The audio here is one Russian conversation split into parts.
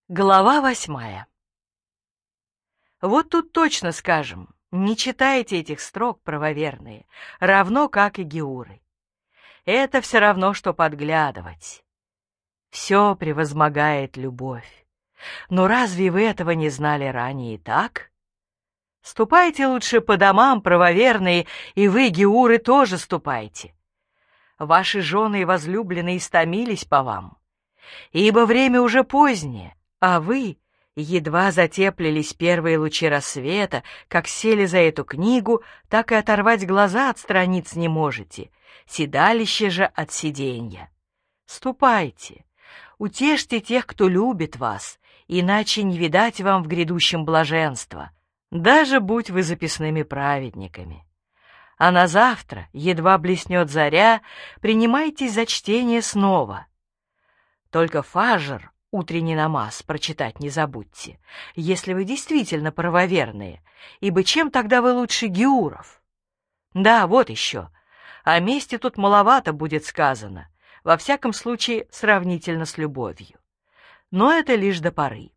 Глава 8. Вот тут точно скажем, не читайте этих строк, правоверные, равно как и Геуры. Это все равно, что подглядывать. Все превозмогает любовь. Но разве вы этого не знали ранее и так? Ступайте лучше по домам, правоверные, и вы, Геуры, тоже ступайте. Ваши жены и возлюбленные истомились по вам, ибо время уже позднее, а вы едва затеплились первые лучи рассвета, как сели за эту книгу, так и оторвать глаза от страниц не можете, седалище же от сиденья. Ступайте, утешьте тех, кто любит вас, иначе не видать вам в грядущем блаженства, даже будь вы записными праведниками. А на завтра, едва блеснет заря, принимайтесь за чтение снова. Только фаджр, утренний намаз, прочитать не забудьте, если вы действительно правоверные, ибо чем тогда вы лучше Геуров? Да, вот еще. О мести тут маловато будет сказано, во всяком случае сравнительно с любовью. Но это лишь до поры.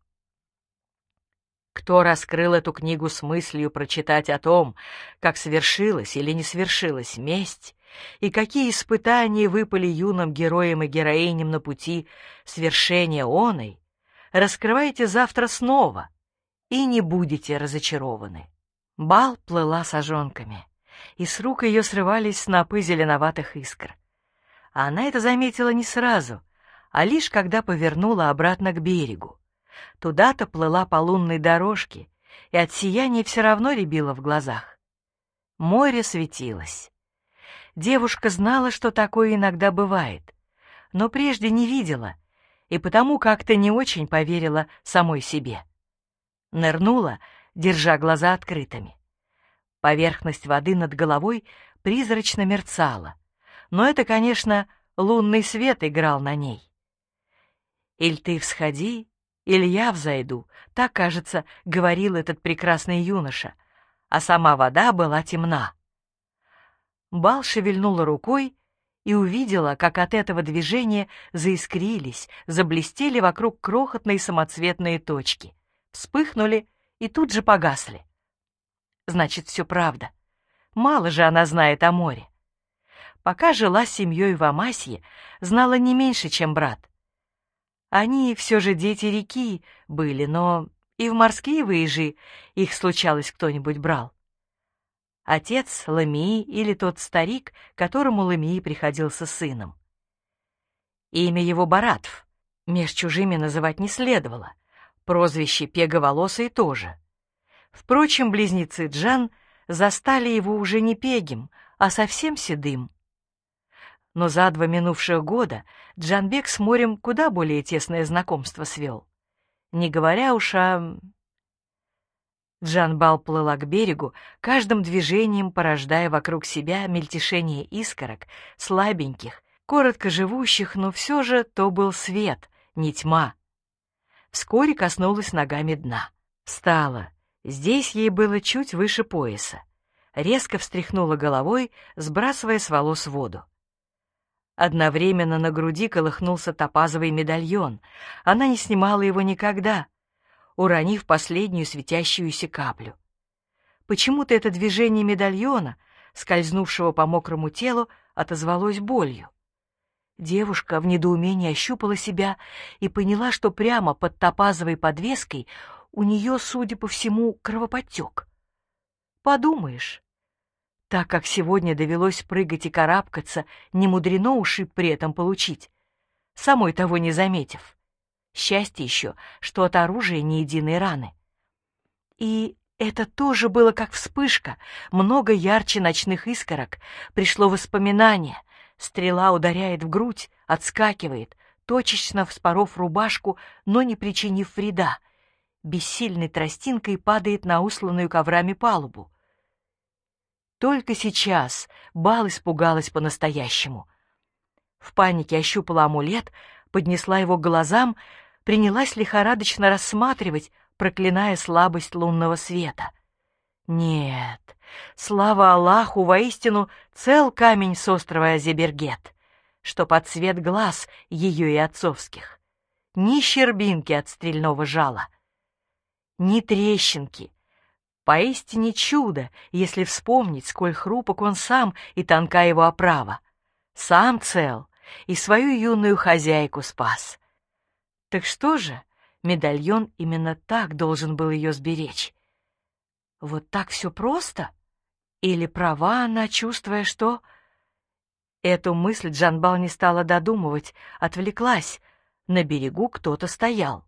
Кто раскрыл эту книгу с мыслью прочитать о том, как свершилась или не свершилась месть, и какие испытания выпали юным героям и героиням на пути свершения оной, раскрывайте завтра снова, и не будете разочарованы. Бал плыла сажонками, и с рук ее срывались снопы зеленоватых искр. А она это заметила не сразу, а лишь когда повернула обратно к берегу. Туда-то плыла по лунной дорожке, и от сияния все равно рябило в глазах. Море светилось. Девушка знала, что такое иногда бывает, но прежде не видела, и потому как-то не очень поверила самой себе. Нырнула, держа глаза открытыми. Поверхность воды над головой призрачно мерцала, но это, конечно, лунный свет играл на ней. «Иль ты всходи, или я взойду», так, кажется, говорил этот прекрасный юноша, а сама вода была темна. Бал шевельнула рукой и увидела, как от этого движения заискрились, заблестели вокруг крохотные самоцветные точки, вспыхнули и тут же погасли. Значит, все правда. Мало же она знает о море. Пока жила с семьей в Амасье, знала не меньше, чем брат. Они все же дети реки были, но и в морские выезжи их случалось кто-нибудь брал. Отец Ламии или тот старик, которому Ламии приходился сыном. Имя его Баратв, меж чужими называть не следовало, прозвище Пеговолосый тоже. Впрочем, близнецы Джан застали его уже не пегим, а совсем седым. Но за 2 минувших года Джанбек с морем куда более тесное знакомство свел. Не говоря уж о... Джанбал плыла к берегу, каждым движением порождая вокруг себя мельтешение искорок, слабеньких, коротко живущих, но все же то был свет, не тьма. Вскоре коснулась ногами дна. Встала. Здесь ей было чуть выше пояса. Резко встряхнула головой, сбрасывая с волос воду. Одновременно на груди колыхнулся топазовый медальон. Она не снимала его никогда, уронив последнюю светящуюся каплю. Почему-то это движение медальона, скользнувшего по мокрому телу, отозвалось болью. Девушка в недоумении ощупала себя и поняла, что прямо под топазовой подвеской у нее, судя по всему, кровоподтек. Подумаешь, так как сегодня довелось прыгать и карабкаться, не мудрено ушиб при этом получить, самой того не заметив. Счастье еще, что от оружия ни единой раны. И это тоже было как вспышка, много ярче ночных искорок. Пришло воспоминание. Стрела ударяет в грудь, отскакивает, точечно вспоров рубашку, но не причинив вреда. Бессильной тростинкой падает на усланную коврами палубу. Только сейчас Бал испугалась по-настоящему. В панике ощупала амулет, поднесла его к глазам, принялась лихорадочно рассматривать, проклиная слабость лунного света. Нет, слава Аллаху, воистину цел камень с острова Азебергет, что под цвет глаз ее и отцовских. ни щербинки от стального жала, ни трещинки. Поистине чудо, если вспомнить, сколь хрупок он сам и тонка его оправа. Сам цел и свою юную хозяйку спас. Так что же, медальон именно так должен был ее сберечь. Вот так все просто? Или права она, чувствуя, что... Эту мысль Джанбал не стала додумывать, отвлеклась. На берегу кто-то стоял.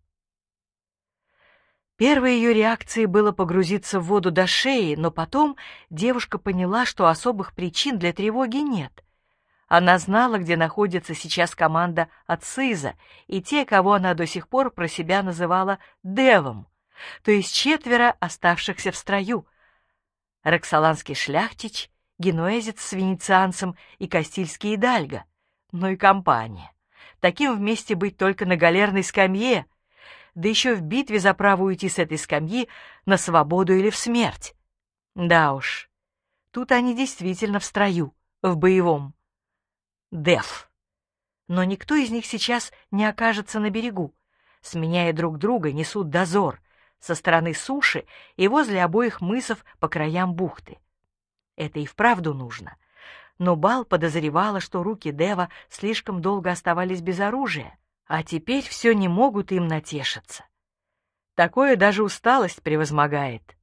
Первой ее реакцией было погрузиться в воду до шеи, но потом девушка поняла, что особых причин для тревоги нет. Она знала, где находится сейчас команда от Сыза и те, кого она до сих пор про себя называла Девом, то есть 4 оставшихся в строю. Роксоланский шляхтич, генуэзец с венецианцем и кастильский идальго. Ну и компания. Таким вместе быть только на галерной скамье, да еще в битве за право уйти с этой скамьи на свободу или в смерть. Да уж, тут они действительно в строю, в боевом. Дев. Но никто из них сейчас не окажется на берегу. Сменяя друг друга, несут дозор со стороны суши и возле обоих мысов по краям бухты. Это и вправду нужно. Но Бал подозревала, что руки Дева слишком долго оставались без оружия, а теперь все не могут им натешиться. Такое даже усталость превозмогает.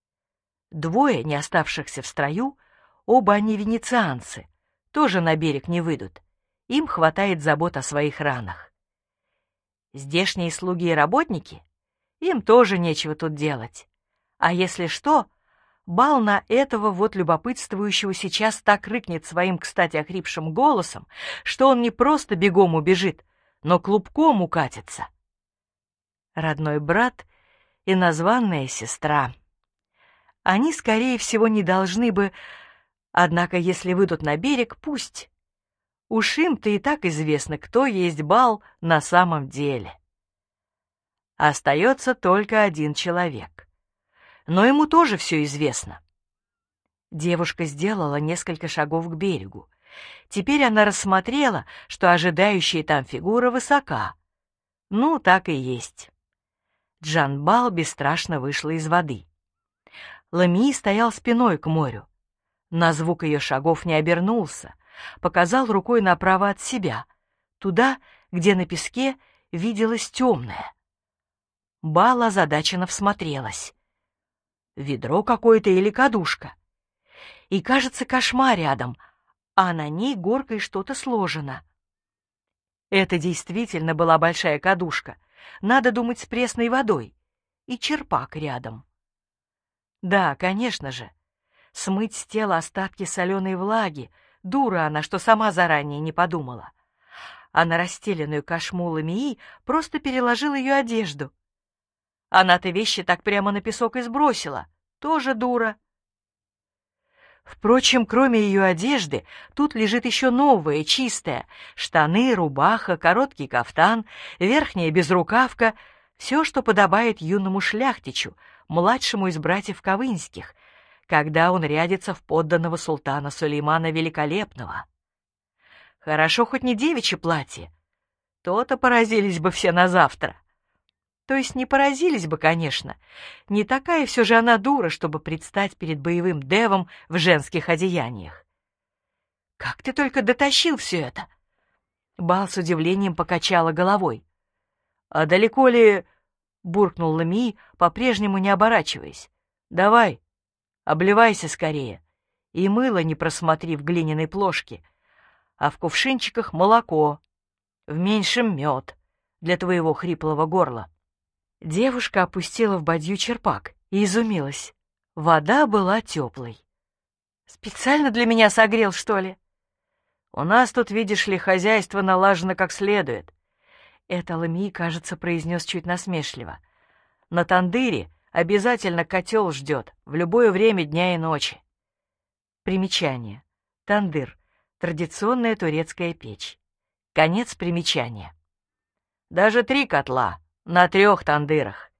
2, не оставшихся в строю, оба они венецианцы, тоже на берег не выйдут. Им хватает забот о своих ранах. Здешние слуги и работники? Им тоже нечего тут делать. А если что, Бал на этого вот любопытствующего сейчас так рыкнет своим, кстати, охрипшим голосом, что он не просто бегом убежит, но клубком укатится. Родной брат и названная сестра. Они, скорее всего, не должны бы... Однако, если выйдут на берег, пусть. Уж им-то и так известно, кто есть Бал на самом деле. Остается только один человек. Но ему тоже все известно. Девушка сделала несколько шагов к берегу. Теперь она рассмотрела, что ожидающая там фигура высока. Ну, так и есть. Джанбал бесстрашно вышла из воды. Ламии стоял спиной к морю. На звук ее шагов не обернулся, показал рукой направо от себя, туда, где на песке виделось темное. Бал озадаченно всмотрелась. Ведро какое-то или кадушка. И, кажется, кошма рядом, а на ней горкой что-то сложено. Это действительно была большая кадушка, надо думать, с пресной водой, и черпак рядом. Да, конечно же, смыть с тела остатки соленой влаги, дура она, что сама заранее не подумала. А на расстеленную кошму Ламии просто переложила ее одежду. Она-то вещи так прямо на песок и сбросила, тоже дура. Впрочем, кроме ее одежды, тут лежит еще новое, чистое: штаны, рубаха, короткий кафтан, верхняя безрукавка, все, что подобает юному шляхтичу, младшему из братьев Ковынских, когда он рядится в подданного султана Сулеймана Великолепного. Хорошо хоть не девичье платье, то-то поразились бы все на завтра. То есть не поразились бы, конечно. Не такая все же она дура, чтобы предстать перед боевым девом в женских одеяниях. «Как ты только дотащил все это?» Бал с удивлением покачала головой. «А далеко ли...» — буркнул Ламии, по-прежнему не оборачиваясь. «Давай, обливайся скорее. И мыло не просмотри в глиняной плошке, а в кувшинчиках молоко, в меньшем мед для твоего хриплого горла». Девушка опустила в бадью черпак и изумилась. Вода была теплой. «Специально для меня согрел, что ли?» «У нас тут, видишь ли, хозяйство налажено как следует». Это Ламии, кажется, произнес чуть насмешливо. «На тандыре обязательно котел ждет в любое время дня и ночи». Примечание. Тандыр — традиционная турецкая печь. Конец примечания. Даже 3 котла. На 3 тандырах.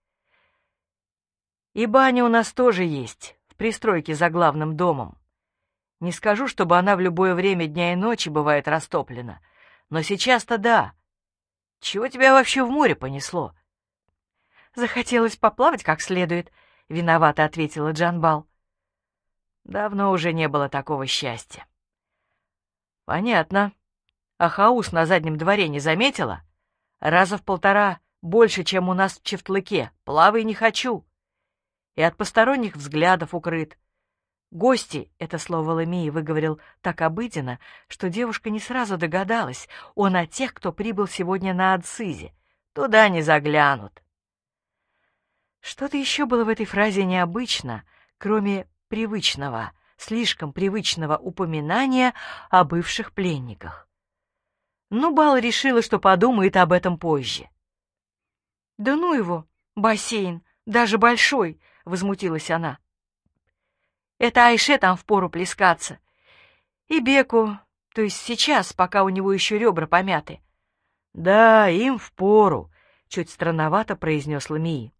И баня у нас тоже есть, в пристройке за главным домом. Не скажу, чтобы она в любое время дня и ночи бывает растоплена, но сейчас-то да. Чего тебя вообще в море понесло?» «Захотелось поплавать как следует», — виновато ответила Джанбал. «Давно уже не было такого счастья». «Понятно. А хаус на заднем дворе не заметила? Раза в 1,5 больше, чем у нас в Чевтлыке. Плавай не хочу. И от посторонних взглядов укрыт. Гости» — это слово Ламии выговорил так обыденно, что девушка не сразу догадалась, он о тех, кто прибыл сегодня на Адцизе. «Туда не заглянут». Что-то еще было в этой фразе необычно, кроме привычного, слишком привычного упоминания о бывших пленниках. Но Бал решила, что подумает об этом позже. «Да ну его, бассейн, даже большой!» — возмутилась она. «Это Айше там впору плескаться. И Беку, то есть сейчас, пока у него еще ребра помяты». «Да, им впору», — чуть странновато произнес Ламии.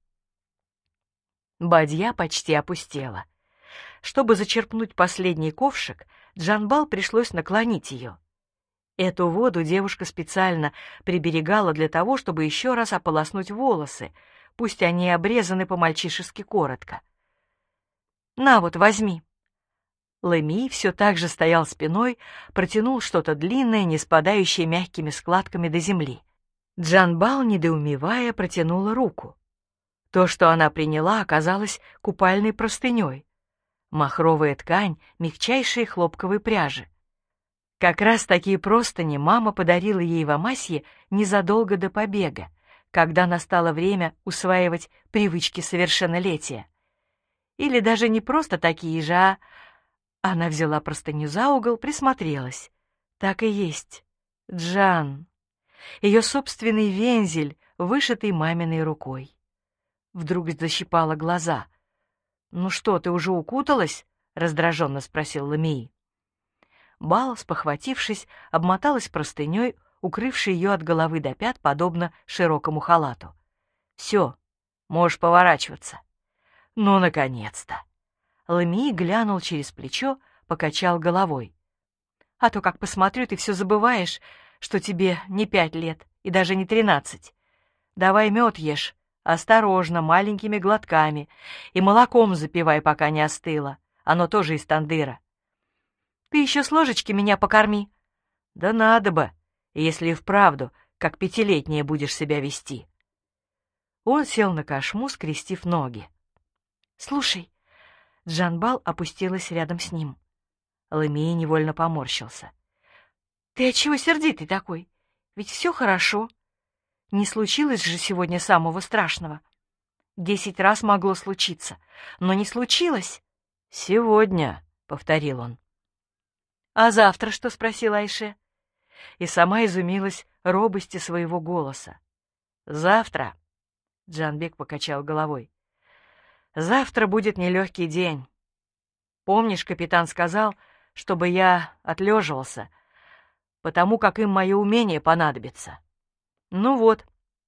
Бадья почти опустела. Чтобы зачерпнуть последний ковшик, Джанбал пришлось наклонить ее. Эту воду девушка специально приберегала для того, чтобы еще раз ополоснуть волосы, пусть они и обрезаны по-мальчишески коротко. «На вот, возьми». Ламии все так же стоял спиной, протянул что-то длинное, не спадающее мягкими складками до земли. Джанбал, недоумевая, протянула руку. То, что она приняла, оказалось купальной простыней. Махровая ткань мягчайшей хлопковой пряжи. Как раз такие простыни мама подарила ей в Амасье незадолго до побега, когда настало время усваивать привычки совершеннолетия. Или даже не просто такие же, а... Она взяла простыню за угол, присмотрелась. Так и есть. Джан. Ее собственный вензель, вышитый маминой рукой. Вдруг защипала глаза. «Ну что, ты уже укуталась?» — раздраженно спросил Ламии. Бал, спохватившись, обмоталась простыней, укрывшей ее от головы до пят, подобно широкому халату. «Все, можешь поворачиваться». «Ну, наконец-то!» Ламии глянул через плечо, покачал головой. «А то, как посмотрю, ты все забываешь, что тебе не 5 лет и даже не 13. Давай мед ешь. Осторожно, маленькими глотками, и молоком запивай, пока не остыло. Оно тоже из тандыра. Ты еще с ложечки меня покорми. Да надо бы, если и вправду, как 5-летняя будешь себя вести. Он сел на кошму, скрестив ноги. Слушай, Джанбал опустилась рядом с ним. Ламии невольно поморщился. Ты отчего сердитый такой? Ведь все хорошо. Не случилось же сегодня самого страшного. 10 раз могло случиться, но не случилось. «Сегодня», — повторил он. «А завтра что?» — спросила Айше. И сама изумилась робости своего голоса. «Завтра», — Джанбек покачал головой, — «завтра будет нелегкий день. Помнишь, капитан сказал, чтобы я отлеживался, потому как им мое умение понадобится? Ну вот.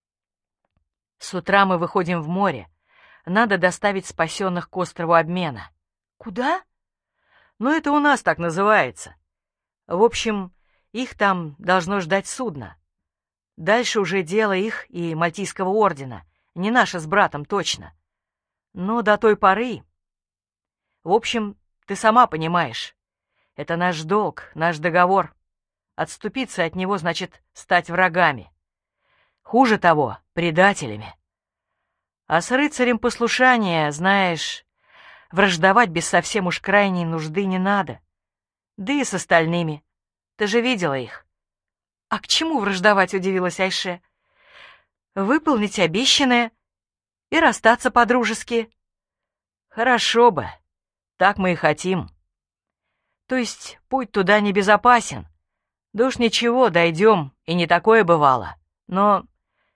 С утра мы выходим в море. Надо доставить спасенных к острову обмена». «Куда?» «Ну, это у нас так называется. В общем, их там должно ждать судно. Дальше уже дело их и Мальтийского ордена, не наше с братом точно. Но до той поры... В общем, ты сама понимаешь, это наш долг, наш договор. Отступиться от него значит стать врагами. Хуже того, предателями. А с рыцарем послушания, знаешь, враждовать без совсем уж крайней нужды не надо. Да и с остальными. Ты же видела их». «А к чему враждовать?» — удивилась Айше. «Выполнить обещанное и расстаться по-дружески». «Хорошо бы. Так мы и хотим. То есть путь туда небезопасен. Да уж ничего, дойдем, и не такое бывало. Но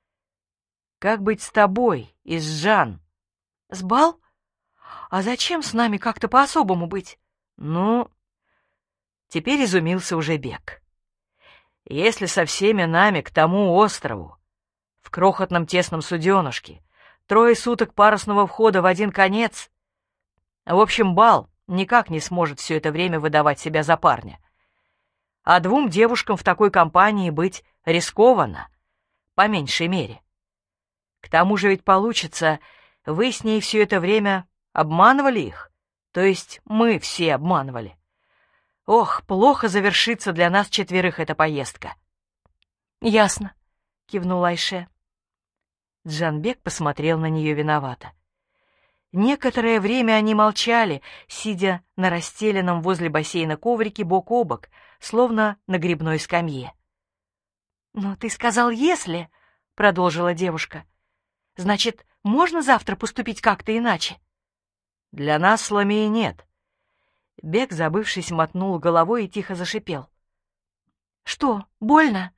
как быть с тобой и с Жан?» «С Бал? А зачем с нами как-то по-особому быть?» «Ну...» Теперь изумился уже Бек. «Если со всеми нами к тому острову, в крохотном тесном суденышке, 3 суток парусного входа в один конец, в общем, Бал никак не сможет все это время выдавать себя за парня. А 2 девушкам в такой компании быть рискованно. по меньшей мере. К тому же ведь получится, вы с ней все это время обманывали их, то есть мы все обманывали. Ох, плохо завершится для нас четверых эта поездка. Ясно, кивнула Айше. Джанбек посмотрел на нее виновато. Некоторое время они молчали, сидя на расстеленном возле бассейна коврике бок о бок, словно на грибной скамье. «Но ты сказал, если...» — продолжила девушка. «Значит, можно завтра поступить как-то иначе?» «Для нас с Ламией нет». Бек, забывшись, мотнул головой и тихо зашипел. «Что, больно?»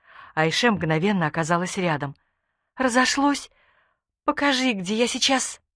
Айше мгновенно оказалась рядом. «Разошлось? Покажи, где я сейчас